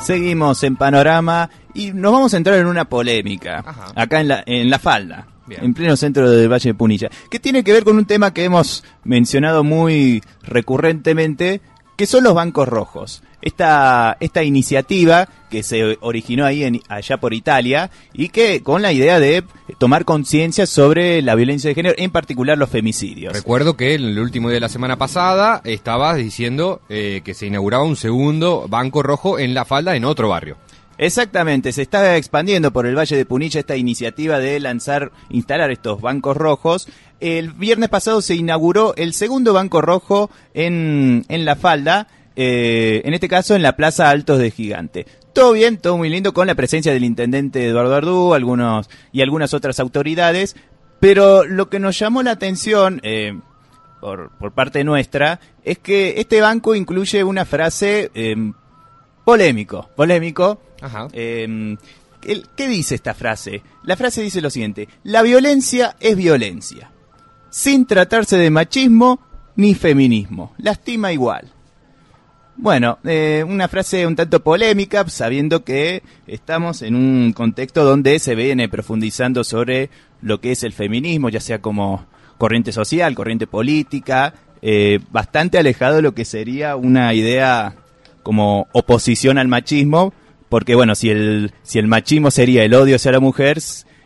Seguimos en Panorama y nos vamos a entrar en una polémica. Ajá. Acá en la Falda. Bien. En pleno centro del Valle de Punilla, que tiene que ver con un tema que hemos mencionado muy recurrentemente, que son los bancos rojos. Esta iniciativa que se originó ahí allá por Italia y que con la idea de tomar conciencia sobre la violencia de género, en particular los femicidios. Recuerdo que en el último día de la semana pasada estabas diciendo que se inauguraba un segundo banco rojo en La Falda, en otro barrio. Exactamente, se está expandiendo por el Valle de Punilla esta iniciativa de instalar estos bancos rojos. El viernes pasado se inauguró el segundo banco rojo en La Falda, en este caso en la Plaza Altos de Gigante. Todo bien, todo muy lindo, con la presencia del intendente Eduardo Ardú, algunas otras autoridades, pero lo que nos llamó la atención por parte nuestra es que este banco incluye una frase polémico. Ajá. ¿Qué dice esta frase? La frase dice lo siguiente: la violencia es violencia, sin tratarse de machismo ni feminismo, lastima igual. Bueno, una frase un tanto polémica, sabiendo que estamos en un contexto donde se viene profundizando sobre lo que es el feminismo, ya sea como corriente social, corriente política, bastante alejado de lo que sería una idea como oposición al machismo, porque bueno, si el machismo sería el odio hacia la mujer,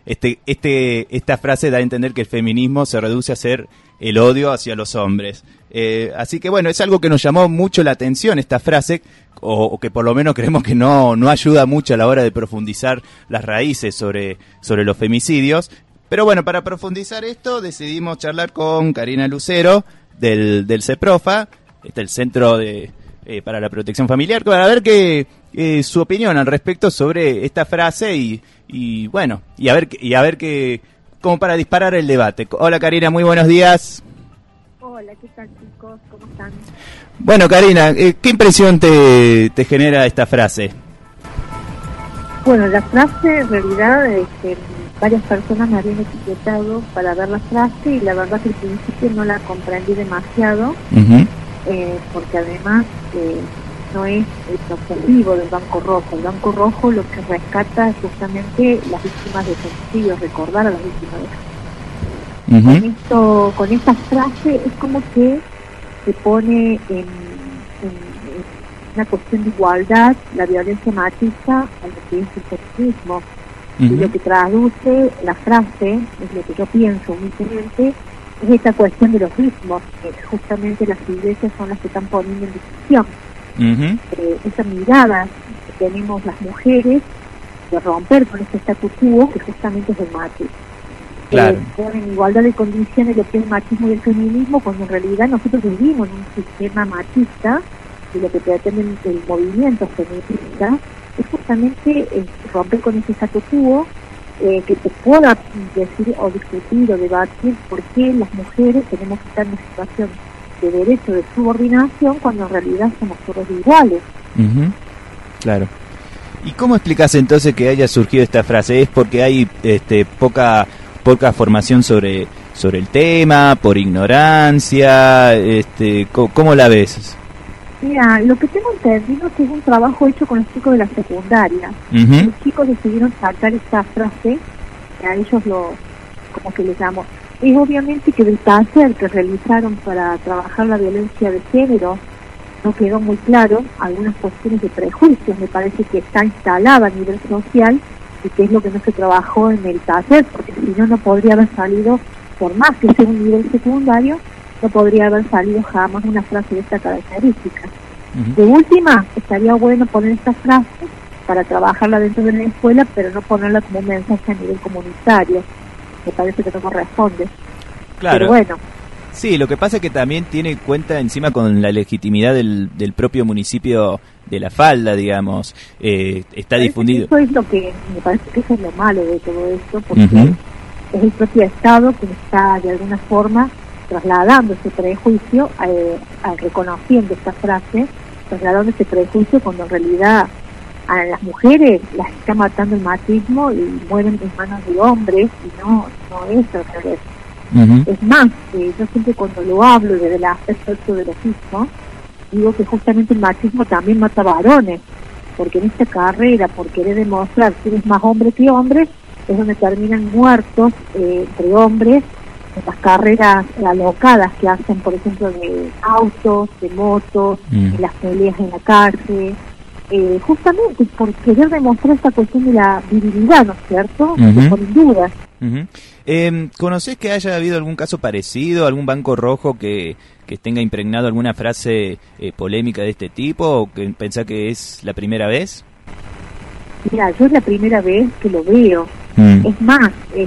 esta frase da a entender que el feminismo se reduce a ser el odio hacia los hombres. Así que bueno, es algo que nos llamó mucho la atención esta frase, o que por lo menos creemos que no ayuda mucho a la hora de profundizar las raíces sobre los femicidios. Pero bueno, para profundizar esto decidimos charlar con Karina Lucero del CEPROFA, el Centro para la Protección Familiar, para ver su opinión al respecto sobre esta frase y bueno, y a ver qué, como para disparar el debate. Hola Karina, muy buenos días. Hola, ¿qué tal chicos? ¿Cómo están? Bueno Karina, ¿qué impresión te genera esta frase? Bueno, la frase en realidad varias personas me habían etiquetado para ver la frase y la verdad que al principio no la comprendí demasiado. Uh-huh. Porque además no es el objetivo del Banco Rojo. El Banco Rojo lo que rescata es justamente las víctimas de femicidios, recordar a las víctimas de uh-huh. Con esta frase es como que se pone en una cuestión de igualdad la violencia machista a lo que es el feminismo. Uh-huh. Y lo que traduce la frase, es lo que yo pienso humildemente, es esta cuestión de los ritmos, que justamente las iglesias son las que están poniendo en discusión. Uh-huh. Esa mirada que tenemos las mujeres de romper con este statu quo, que justamente es el machismo. Claro. Ponen en igualdad de condiciones lo que es el machismo y el feminismo, cuando en realidad nosotros vivimos en un sistema machista, y lo que pretende el movimiento feminista es justamente romper con ese statu quo, que se pueda decir o discutir o debatir por qué las mujeres tenemos que estar en una situación de derecho de subordinación cuando en realidad somos todos iguales. Uh-huh. Claro. ¿Y cómo explicas entonces que haya surgido esta frase? ¿Es porque hay poca formación sobre el tema, por ignorancia? ¿Cómo la ves? Mira, lo que tengo entendido es que es un trabajo hecho con los chicos de la secundaria. Uh-huh. Los chicos decidieron sacar esta frase, que a ellos como que les llamo. Es obviamente que del taller que realizaron para trabajar la violencia de género no quedó muy claro algunas cuestiones de prejuicios. Me parece que está instalada a nivel social y que es lo que no se trabajó en el taller, porque si no podría haber salido, por más que sea un nivel secundario, no podría haber salido jamás una frase de esta característica. Uh-huh. De última, estaría bueno poner esta frase para trabajarla dentro de la escuela, pero no ponerla como un mensaje a nivel comunitario. Me parece que no corresponde. Claro. Pero bueno. Sí, lo que pasa es que también tiene cuenta encima con la legitimidad del propio municipio de La Falda, digamos. Está difundido. Eso es lo que me parece que eso es lo malo de todo esto, porque uh-huh. es el propio Estado que está de alguna forma trasladando ese prejuicio, reconociendo esta frase, trasladando ese prejuicio cuando en realidad a las mujeres las está matando el machismo y mueren en manos de hombres y no es al revés. Uh-huh. Es más, yo siempre cuando lo hablo desde el aspecto del erotismo, digo que justamente el machismo también mata varones, porque en esta carrera, por querer demostrar quién es más hombre que hombre, es donde terminan muertos entre hombres en las carreras alocadas que hacen, por ejemplo, de autos, de motos, en las peleas en la cárcel, justamente por querer demostrar esta cuestión de la virilidad, ¿no es cierto? Que ponen dudas. ¿Conocés que haya habido algún caso parecido, algún banco rojo que tenga impregnado alguna frase polémica de este tipo, o que pensás que es la primera vez? Mira, yo es la primera vez que lo veo. Es más,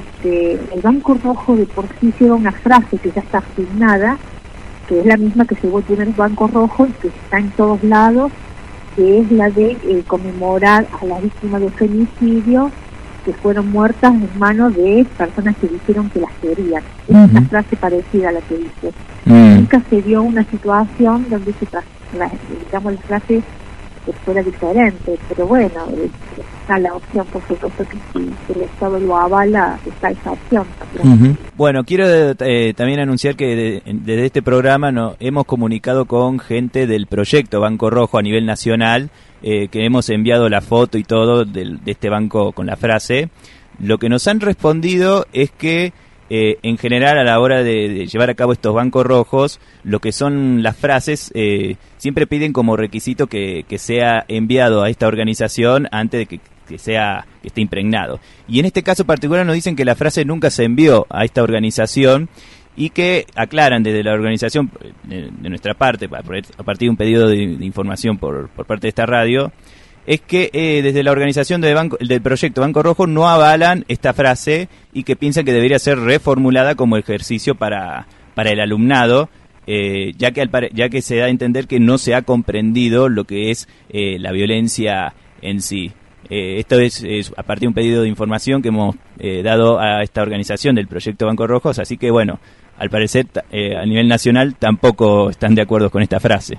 el banco rojo de por sí lleva una frase que ya está asignada, que es la misma que llevó el primer banco rojo y que está en todos lados, que es la de conmemorar a las víctimas de femicidio que fueron muertas en manos de personas que dijeron que las querían. Es una frase parecida a la que dice. Nunca se dio una situación donde digamos, la frase fuera diferente, pero bueno, está la opción, por supuesto que si el Estado lo avala, está esa opción también. Bueno, quiero también anunciar que desde este programa hemos comunicado con gente del proyecto Banco Rojo a nivel nacional, que hemos enviado la foto y todo de este banco con la frase. Lo que nos han respondido es que en general a la hora de llevar a cabo estos bancos rojos, lo que son las frases siempre piden como requisito que sea enviado a esta organización antes de que esté impregnado. Y en este caso particular nos dicen que la frase nunca se envió a esta organización y que aclaran desde la organización, de nuestra parte, a partir de un pedido de información por parte de esta radio, es que desde la organización del proyecto Banco Rojo no avalan esta frase y que piensan que debería ser reformulada como ejercicio para el alumnado, ya que se da a entender que no se ha comprendido lo que es la violencia en sí. Esto es a partir de un pedido de información que hemos dado a esta organización del proyecto Banco Rojo, así que bueno, al parecer a nivel nacional tampoco están de acuerdo con esta frase.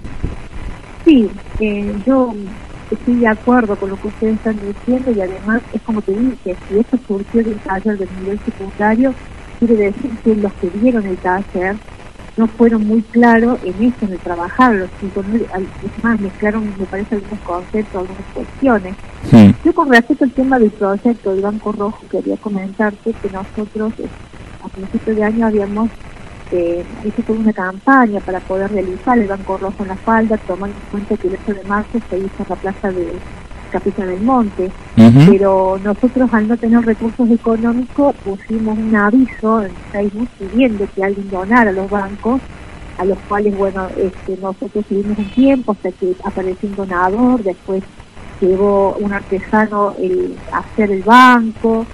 Sí, yo estoy de acuerdo con lo que ustedes están diciendo y además es como te dije, si esto surgió del taller del nivel secundario, quiere decir que los que vieron el taller no fueron muy claros en eso, en el trabajar, los chicos, es más, mezclaron, me parece, algunos conceptos, algunas cuestiones. Yo con respecto al tema del proyecto del Banco Rojo, quería comentarte que nosotros a principios de año habíamos hizo toda una campaña para poder realizar el Banco Rojo en la falda, tomando en cuenta que el 8 de marzo se hizo en la plaza de Capilla del Monte, pero nosotros al no tener recursos económicos pusimos un aviso en Facebook pidiendo que alguien donara a los bancos, a los cuales, bueno, nosotros tuvimos un tiempo hasta que apareció un donador, después llegó un artesano a hacer el banco,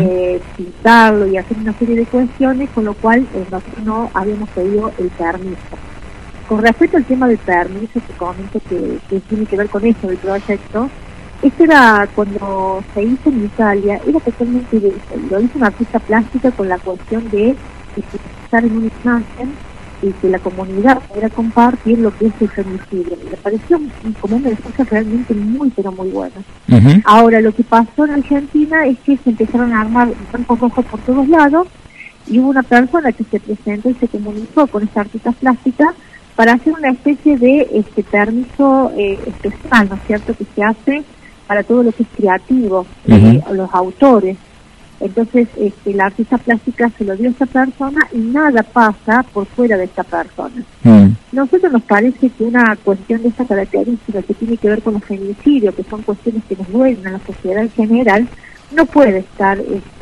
pintarlo y hacer una serie de cuestiones, con lo cual nosotros no habíamos pedido el permiso. Con respecto al tema del permiso, te comento que tiene que ver con eso del proyecto. Este era cuando se hizo en Italia, era totalmente lo hizo una artista plástica con la cuestión de estar en una imagen y que la comunidad pudiera compartir lo que es el femicidio. Me pareció como una de las cosas realmente muy, pero muy buenas. Ahora, lo que pasó en Argentina es que se empezaron a armar bancos rojos por todos lados y hubo una persona que se presentó y se comunicó con esta artista plástica para hacer una especie de permiso especial, ¿no es cierto?, que se hace para todo lo que es creativo, los autores. Entonces, la artista plástica se lo dio a esa persona y nada pasa por fuera de esta persona. Nosotros nos parece que una cuestión de esta característica que tiene que ver con los feminicidios, que son cuestiones que nos duelen a la sociedad en general, no puede estar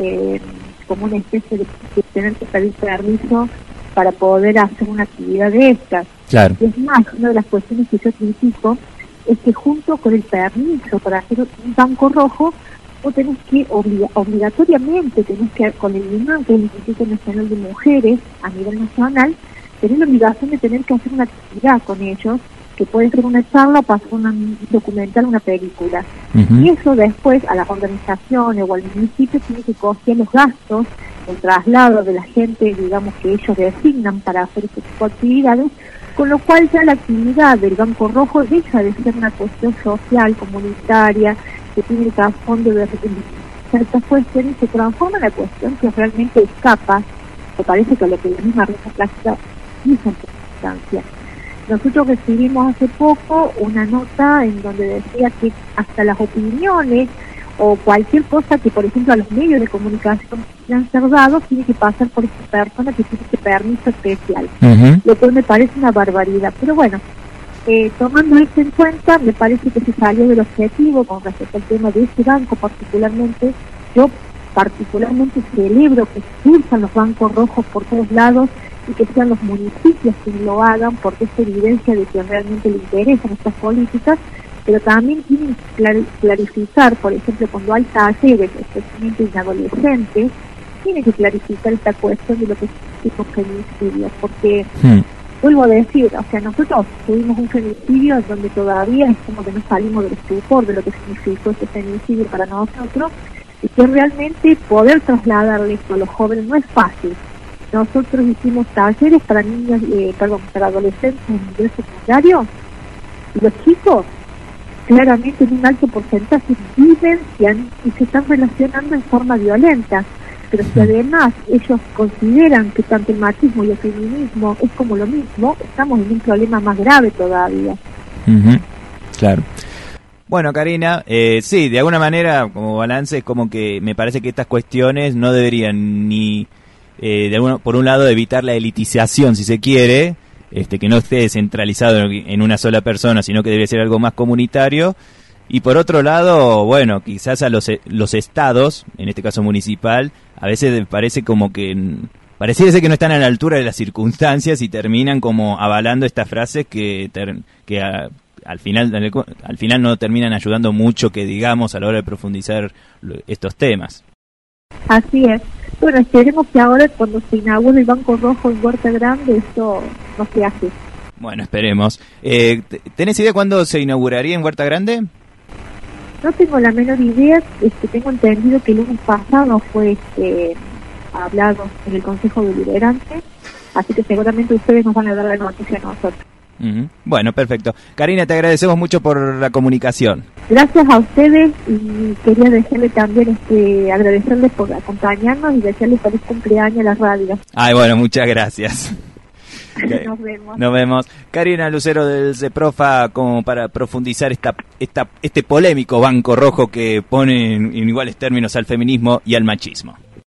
como una especie de tener que pedir permiso para poder hacer una actividad de estas. Claro. Es más, una de las cuestiones que yo critico es que junto con el permiso para hacer un banco rojo, vos tenés que obligatoriamente, tenés que, con el INAM, que es el Instituto Nacional de Mujeres a nivel nacional, tenés la obligación de tener que hacer una actividad con ellos, que puede ser una charla o pasar un documental, una película. Y eso después a las organizaciones o al municipio tiene que costear los gastos, el traslado de la gente, digamos, que ellos designan para hacer este tipo de actividades, con lo cual ya la actividad del Banco Rojo deja de ser una cuestión social, comunitaria, que tiene el trasfondo de ciertas cuestiones, se transforma en una cuestión que realmente escapa, me parece que a lo que la misma Rosa Plástica hizo en su instancia. Nosotros recibimos hace poco una nota en donde decía que hasta las opiniones o cualquier cosa que, por ejemplo, a los medios de comunicación han ser dados, tiene que pasar por esta persona que tiene este permiso especial, lo cual me parece una barbaridad. Pero bueno, tomando esto en cuenta, me parece que se salió del objetivo con respecto al tema de este banco particularmente. Yo particularmente celebro que surjan los bancos rojos por todos lados y que sean los municipios quienes lo hagan, porque es evidencia de que realmente le interesan estas políticas, pero también tienen que clarificar, por ejemplo, cuando hay talleres, especialmente en adolescentes, tienen que clarificar esta cuestión de lo que significa un feminicidio, porque, vuelvo a decir, o sea, nosotros tuvimos un feminicidio en donde todavía es como que no salimos del estupor de lo que significó este feminicidio para nosotros, y que realmente poder trasladarle esto a los jóvenes no es fácil. Nosotros hicimos talleres para niños, para adolescentes en nivel secundario, y los chicos claramente en un alto porcentaje vivencian y se están relacionando en forma violenta, pero si además ellos consideran que tanto el machismo y el feminismo es como lo mismo, estamos en un problema más grave todavía. Claro. Bueno, Karina, sí, de alguna manera, como balance, es como que me parece que estas cuestiones no deberían ni, por un lado, evitar la elitización, si se quiere, que no esté centralizado en una sola persona, sino que debería ser algo más comunitario, y por otro lado, bueno, quizás a los estados, en este caso municipal, a veces parece como que pareciera ser que no están a la altura de las circunstancias y terminan como avalando estas frases que al final no terminan ayudando mucho, que digamos, a la hora de profundizar estos temas. Así es. Bueno, esperemos que ahora cuando se inaugure el Banco Rojo en Huerta Grande esto no se hace. Bueno, esperemos. ¿Tenés idea cuándo se inauguraría en Huerta Grande? No tengo la menor idea. Tengo entendido que el lunes pasado fue hablado en el Consejo Deliberante, así que seguramente ustedes nos van a dar la noticia a nosotros. Bueno, perfecto. Karina, te agradecemos mucho por la comunicación. Gracias a ustedes, y quería desearle también agradecerles por acompañarnos y desearles feliz cumpleaños a la radio. Ay, bueno, muchas gracias. Nos vemos. Nos vemos. Karina Lucero del CEPROFA, como para profundizar este polémico Banco Rojo que pone en iguales términos al feminismo y al machismo.